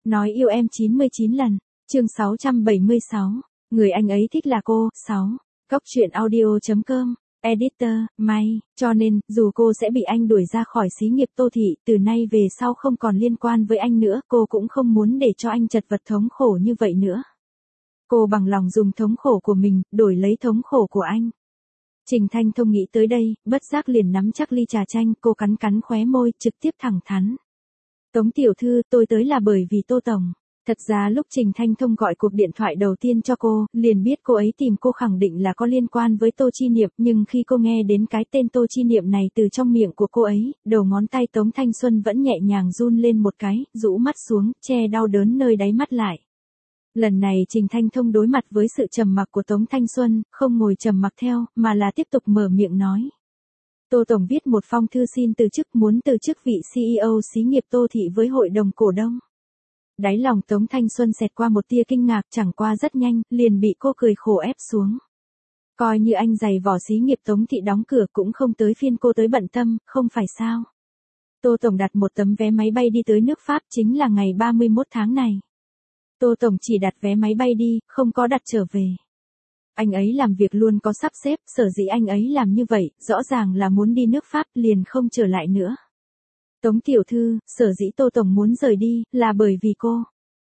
Nói yêu em 99 lần. Chương 676. Người anh ấy thích là cô. 6. Cốc truyện audio.com. Editor, May. Cho nên, dù cô sẽ bị anh đuổi ra khỏi xí nghiệp Tô Thị, từ nay về sau không còn liên quan với anh nữa, cô cũng không muốn để cho anh chật vật thống khổ như vậy nữa. Cô bằng lòng dùng thống khổ của mình, đổi lấy thống khổ của anh. Trình Thanh Thông nghĩ tới đây, bất giác liền nắm chắc ly trà chanh, cô cắn cắn khóe môi, trực tiếp thẳng thắn. Tống tiểu thư, tôi tới là bởi vì Tô Tổng. Thật ra lúc Trình Thanh Thông gọi cuộc điện thoại đầu tiên cho cô, liền biết cô ấy tìm cô khẳng định là có liên quan với Tô Chi Niệm, nhưng khi cô nghe đến cái tên Tô Chi Niệm này từ trong miệng của cô ấy, đầu ngón tay Tống Thanh Xuân vẫn nhẹ nhàng run lên một cái, rũ mắt xuống, che đau đớn nơi đáy mắt lại. Lần này Trình Thanh Thông đối mặt với sự trầm mặc của Tống Thanh Xuân, không ngồi trầm mặc theo, mà là tiếp tục mở miệng nói. Tô Tổng viết một phong thư xin từ chức, muốn từ chức vị CEO xí nghiệp Tô Thị với hội đồng cổ đông. Đáy lòng Tống Thanh Xuân xẹt qua một tia kinh ngạc, chẳng qua rất nhanh, liền bị cô cười khổ ép xuống. Coi như anh giày vò xí nghiệp Tống Thị đóng cửa cũng không tới phiên cô tới bận tâm, không phải sao. Tô Tổng đặt một tấm vé máy bay đi tới nước Pháp chính là ngày 31 tháng này. Tô Tổng chỉ đặt vé máy bay đi, không có đặt trở về. Anh ấy làm việc luôn có sắp xếp, sở dĩ anh ấy làm như vậy, rõ ràng là muốn đi nước Pháp, liền không trở lại nữa. Tống tiểu thư, sở dĩ Tô Tổng muốn rời đi, là bởi vì cô.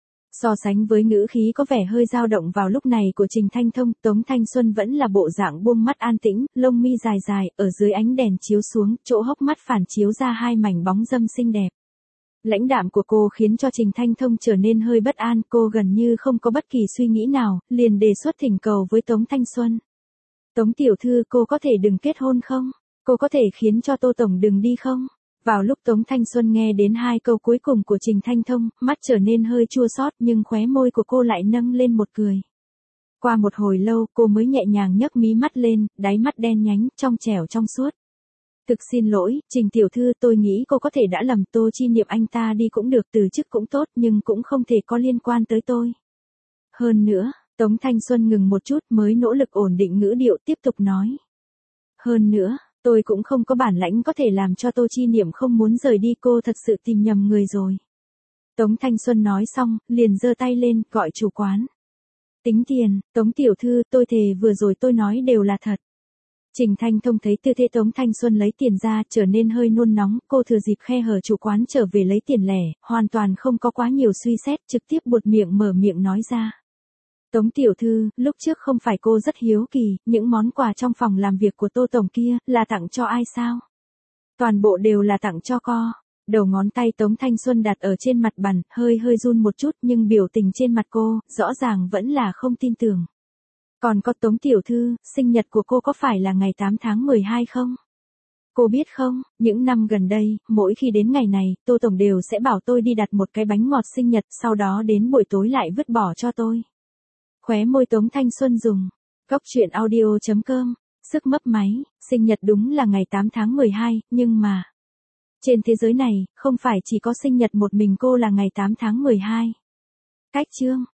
So sánh với ngữ khí có vẻ hơi dao động vào lúc này của Trình Thanh Thông, Tống Thanh Xuân vẫn là bộ dạng buông mắt an tĩnh, lông mi dài dài, ở dưới ánh đèn chiếu xuống, chỗ hốc mắt phản chiếu ra hai mảnh bóng râm xinh đẹp. Lãnh đạm của cô khiến cho Trình Thanh Thông trở nên hơi bất an, cô gần như không có bất kỳ suy nghĩ nào, liền đề xuất thỉnh cầu với Tống Thanh Xuân. Tống tiểu thư, cô có thể đừng kết hôn không? Cô có thể khiến cho Tô Tổng đừng đi không? Vào lúc Tống Thanh Xuân nghe đến hai câu cuối cùng của Trình Thanh Thông, mắt trở nên hơi chua xót, nhưng khóe môi của cô lại nâng lên một cười. Qua một hồi lâu, cô mới nhẹ nhàng nhấc mí mắt lên, đáy mắt đen nhánh, trong trẻo trong suốt. Thực xin lỗi, Trình tiểu thư, tôi nghĩ cô có thể đã lầm, Tô Chi Niệm anh ta đi cũng được, từ chức cũng tốt, nhưng cũng không thể có liên quan tới tôi. Hơn nữa, Tống Thanh Xuân ngừng một chút mới nỗ lực ổn định ngữ điệu tiếp tục nói. Hơn nữa, tôi cũng không có bản lãnh có thể làm cho Tô Chi Niệm không muốn rời đi, cô thật sự tìm nhầm người rồi. Tống Thanh Xuân nói xong, liền giơ tay lên, gọi chủ quán. Tính tiền, Tống tiểu thư, tôi thề vừa rồi tôi nói đều là thật. Trình Thanh Thông thấy tư thế Tống Thanh Xuân lấy tiền ra, trở nên hơi nôn nóng, cô thừa dịp khe hở chủ quán trở về lấy tiền lẻ, hoàn toàn không có quá nhiều suy xét, trực tiếp buột miệng mở miệng nói ra. Tống tiểu thư, lúc trước không phải cô rất hiếu kỳ, những món quà trong phòng làm việc của Tô Tổng kia, là tặng cho ai sao? Toàn bộ đều là tặng cho cô. Đầu ngón tay Tống Thanh Xuân đặt ở trên mặt bàn, hơi run một chút, nhưng biểu tình trên mặt cô, rõ ràng vẫn là không tin tưởng. Còn có Tống tiểu thư, sinh nhật của cô có phải là ngày 8 tháng 12 không? Cô biết không, những năm gần đây, mỗi khi đến ngày này, Tô Tổng đều sẽ bảo tôi đi đặt một cái bánh ngọt sinh nhật, sau đó đến buổi tối lại vứt bỏ cho tôi. Khóe môi Tống Thanh Xuân dùng. Cốc truyện audio.com. Sức mấp máy, sinh nhật đúng là ngày 8 tháng 12, nhưng mà. Trên thế giới này, không phải chỉ có sinh nhật một mình cô là ngày 8 tháng 12. Cách chương.